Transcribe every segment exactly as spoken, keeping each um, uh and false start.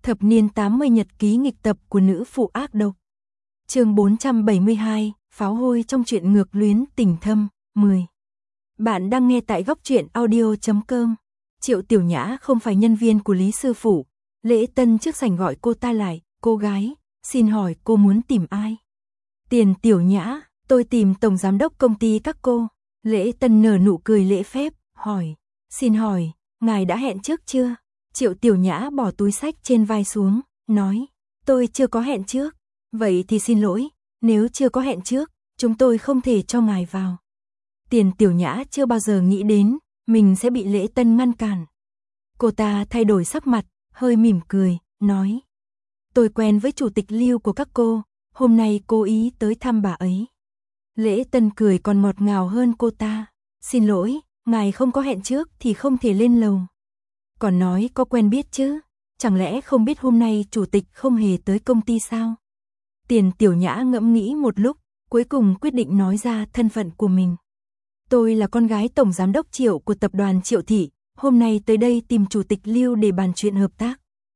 Thập niên tám mươi nhật ký nghịch tập của nữ phụ ác độc. Chương bốn trăm bảy mươi hai, pháo hôi trong truyện ngược luyến tình thâm, mười. Bạn đang nghe tại góc truyện audio chấm com. Triệu Tiểu Nhã không phải nhân viên của Lý sư phụ. Lễ Tân trước sảnh gọi cô ta lại, cô gái, xin hỏi cô muốn tìm ai? Tiền Tiểu Nhã, tôi tìm tổng giám đốc công ty các cô. Lễ Tân nở nụ cười lễ phép, hỏi, xin hỏi, ngài đã hẹn trước chưa? Triệu Tiểu Nhã bỏ túi xách trên vai xuống, nói, tôi chưa có hẹn trước. Vậy thì xin lỗi, nếu chưa có hẹn trước, chúng tôi không thể cho ngài vào. Tiền Tiểu Nhã chưa bao giờ nghĩ đến, mình sẽ bị Lễ Tân ngăn cản. Cô ta thay đổi sắc mặt, hơi mỉm cười, nói, tôi quen với chủ tịch Lưu của các cô, hôm nay cố ý tới thăm bà ấy. Lễ Tân cười còn ngọt ngào hơn cô ta, xin lỗi, ngài không có hẹn trước thì không thể lên lầu. Còn nói có quen biết chứ, chẳng lẽ không biết hôm nay chủ tịch không hề tới công ty sao? Tiền Tiểu Nhã ngẫm nghĩ một lúc, cuối cùng quyết định nói ra thân phận của mình. Tôi là con gái tổng giám đốc Triệu của tập đoàn Triệu Thị, hôm nay tới đây tìm chủ tịch Lưu để bàn chuyện hợp tác.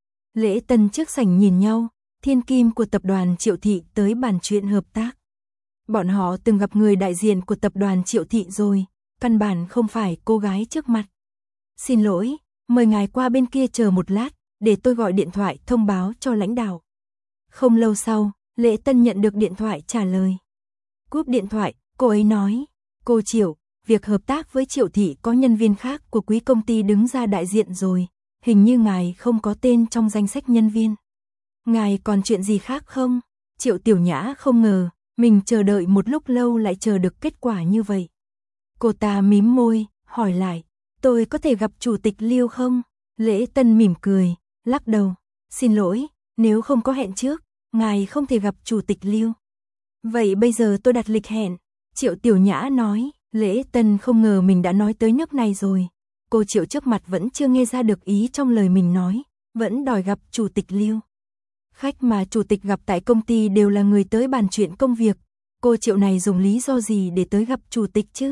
Lễ Tân trước sảnh nhìn nhau, thiên kim của tập đoàn Triệu Thị tới bàn chuyện hợp tác. Bọn họ từng gặp người đại diện của tập đoàn Triệu Thị rồi, căn bản không phải cô gái trước mặt. Xin lỗi, mời ngài qua bên kia chờ một lát, để tôi gọi điện thoại thông báo cho lãnh đạo. Không lâu sau, Lễ Tân nhận được điện thoại trả lời. Cúp điện thoại, cô ấy nói, cô Triệu, việc hợp tác với Triệu Thị có nhân viên khác của quý công ty đứng ra đại diện rồi, hình như ngài không có tên trong danh sách nhân viên. Ngài còn chuyện gì khác không? Triệu Tiểu Nhã không ngờ, mình chờ đợi một lúc lâu lại chờ được kết quả như vậy. Cô ta mím môi, hỏi lại, tôi có thể gặp chủ tịch Lưu không? Lễ Tân mỉm cười, lắc đầu, xin lỗi, nếu không có hẹn trước, ngài không thể gặp chủ tịch Lưu. Vậy bây giờ tôi đặt lịch hẹn. Triệu Tiểu Nhã nói, Lễ Tân không ngờ mình đã nói tới nước này rồi. Cô Triệu trước mặt vẫn chưa nghe ra được ý trong lời mình nói, vẫn đòi gặp chủ tịch Lưu. Khách mà chủ tịch gặp tại công ty đều là người tới bàn chuyện công việc. Cô Triệu này dùng lý do gì để tới gặp chủ tịch chứ?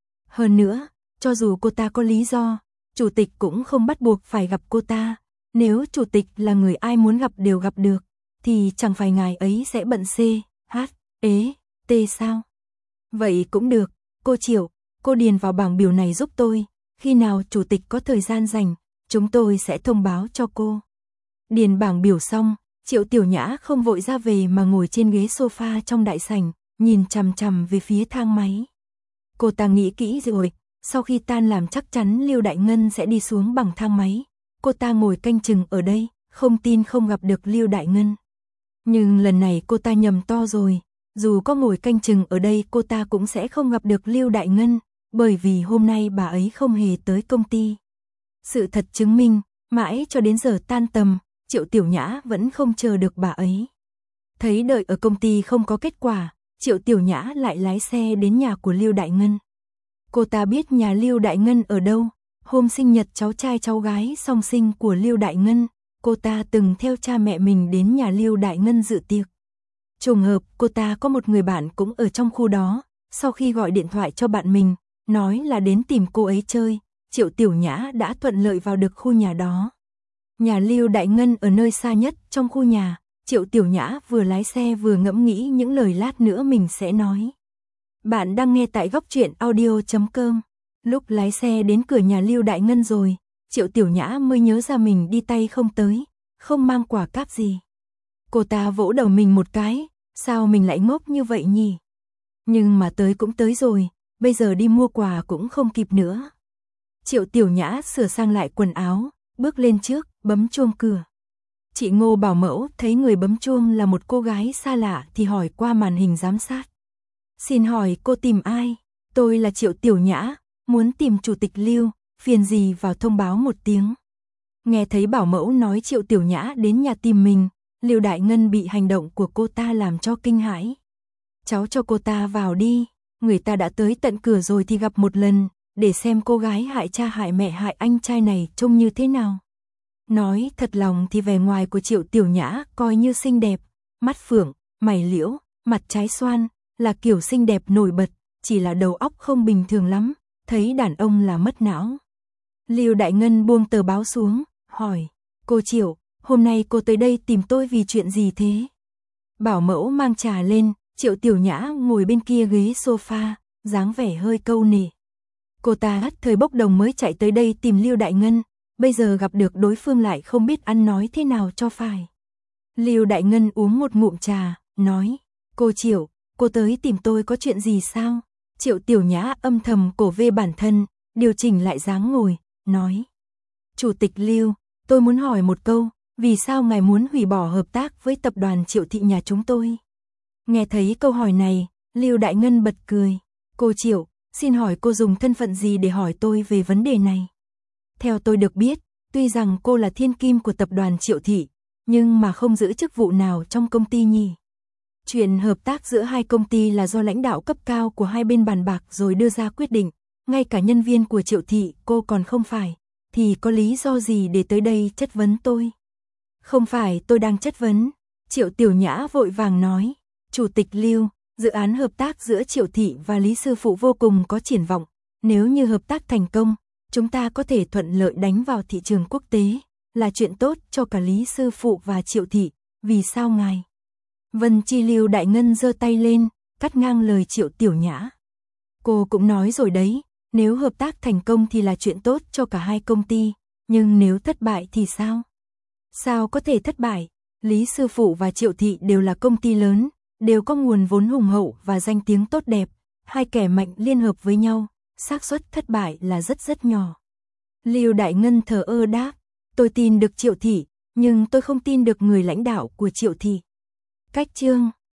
Hơn nữa, cho dù cô ta có lý do, chủ tịch cũng không bắt buộc phải gặp cô ta. Nếu chủ tịch là người ai muốn gặp đều gặp được, thì chẳng phải ngài ấy sẽ bận C, H, E, T sao? Vậy cũng được, cô Triệu, cô điền vào bảng biểu này giúp tôi. Khi nào chủ tịch có thời gian rảnh, chúng tôi sẽ thông báo cho cô. Điền bảng biểu xong, Triệu Tiểu Nhã không vội ra về mà ngồi trên ghế sofa trong đại sảnh, nhìn chằm chằm về phía thang máy. Cô ta nghĩ kỹ rồi, sau khi tan làm chắc chắn Lưu Đại Ngân sẽ đi xuống bằng thang máy. Cô ta ngồi canh chừng ở đây, không tin không gặp được Lưu Đại Ngân. Nhưng lần này cô ta nhầm to rồi, dù có ngồi canh chừng ở đây cô ta cũng sẽ không gặp được Lưu Đại Ngân, bởi vì hôm nay bà ấy không hề tới công ty. Sự thật chứng minh, mãi cho đến giờ tan tầm, Triệu Tiểu Nhã vẫn không chờ được bà ấy. Thấy đợi ở công ty không có kết quả, Triệu Tiểu Nhã lại lái xe đến nhà của Lưu Đại Ngân. Cô ta biết nhà Lưu Đại Ngân ở đâu, hôm sinh nhật cháu trai cháu gái song sinh của Lưu Đại Ngân, cô ta từng theo cha mẹ mình đến nhà Lưu Đại Ngân dự tiệc. Trùng hợp, cô ta có một người bạn cũng ở trong khu đó, sau khi gọi điện thoại cho bạn mình, nói là đến tìm cô ấy chơi, Triệu Tiểu Nhã đã thuận lợi vào được khu nhà đó. Nhà Lưu Đại Ngân ở nơi xa nhất trong khu nhà, Triệu Tiểu Nhã vừa lái xe vừa ngẫm nghĩ những lời lát nữa mình sẽ nói. Bạn đang nghe tại góc truyện audio chấm com. Lúc lái xe đến cửa nhà Lưu Đại Ngân rồi, Triệu Tiểu Nhã mới nhớ ra mình đi tay không tới, không mang quà cáp gì. Cô ta vỗ đầu mình một cái, sao mình lại ngốc như vậy nhỉ? Nhưng mà tới cũng tới rồi, bây giờ đi mua quà cũng không kịp nữa. Triệu Tiểu Nhã sửa sang lại quần áo, bước lên trước, bấm chuông cửa. Chị Ngô bảo mẫu thấy người bấm chuông là một cô gái xa lạ thì hỏi qua màn hình giám sát. Xin hỏi cô tìm ai? Tôi là Triệu Tiểu Nhã, muốn tìm chủ tịch Lưu, phiền gì vào thông báo một tiếng. Nghe thấy bảo mẫu nói Triệu Tiểu Nhã đến nhà tìm mình, Lưu Đại Ngân bị hành động của cô ta làm cho kinh hãi. Cháu cho cô ta vào đi, người ta đã tới tận cửa rồi thì gặp một lần, để xem cô gái hại cha hại mẹ hại anh trai này trông như thế nào. Nói thật lòng thì vẻ ngoài của Triệu Tiểu Nhã coi như xinh đẹp, mắt phượng, mày liễu, mặt trái xoan, là kiểu xinh đẹp nổi bật, chỉ là đầu óc không bình thường lắm, thấy đàn ông là mất não. Lưu Đại Ngân buông tờ báo xuống, hỏi, cô Triệu, hôm nay cô tới đây tìm tôi vì chuyện gì thế? Bảo mẫu mang trà lên, Triệu Tiểu Nhã ngồi bên kia ghế sofa, dáng vẻ hơi câu nệ. Cô ta thời bốc đồng mới chạy tới đây tìm Lưu Đại Ngân, bây giờ gặp được đối phương lại không biết ăn nói thế nào cho phải. Lưu Đại Ngân uống một ngụm trà, nói, cô Triệu, cô tới tìm tôi có chuyện gì sao? Triệu Tiểu Nhã âm thầm cổ vê bản thân, điều chỉnh lại dáng ngồi, nói, Chủ tịch Lưu, tôi muốn hỏi một câu, vì sao ngài muốn hủy bỏ hợp tác với tập đoàn Triệu Thị nhà chúng tôi? Nghe thấy câu hỏi này, Lưu Đại Ngân bật cười, cô Triệu, xin hỏi cô dùng thân phận gì để hỏi tôi về vấn đề này? Theo tôi được biết, tuy rằng cô là thiên kim của tập đoàn Triệu Thị, nhưng mà không giữ chức vụ nào trong công ty nhỉ? Chuyện hợp tác giữa hai công ty là do lãnh đạo cấp cao của hai bên bàn bạc rồi đưa ra quyết định, ngay cả nhân viên của Triệu Thị cô còn không phải, thì có lý do gì để tới đây chất vấn tôi? Không phải tôi đang chất vấn, Triệu Tiểu Nhã vội vàng nói, Chủ tịch Lưu, dự án hợp tác giữa Triệu Thị và Lý Sư Phụ vô cùng có triển vọng, nếu như hợp tác thành công, chúng ta có thể thuận lợi đánh vào thị trường quốc tế, là chuyện tốt cho cả Lý Sư Phụ và Triệu Thị, vì sao ngài? Vân Chi Lưu Đại Ngân giơ tay lên, cắt ngang lời Triệu Tiểu Nhã. Cô cũng nói rồi đấy, nếu hợp tác thành công thì là chuyện tốt cho cả hai công ty, nhưng nếu thất bại thì sao? Sao có thể thất bại? Lý Sư Phụ và Triệu Thị đều là công ty lớn, đều có nguồn vốn hùng hậu và danh tiếng tốt đẹp, hai kẻ mạnh liên hợp với nhau, xác suất thất bại là rất rất nhỏ. Lưu Đại Ngân thờ ơ đáp, tôi tin được Triệu Thị, nhưng tôi không tin được người lãnh đạo của Triệu Thị. Cách chương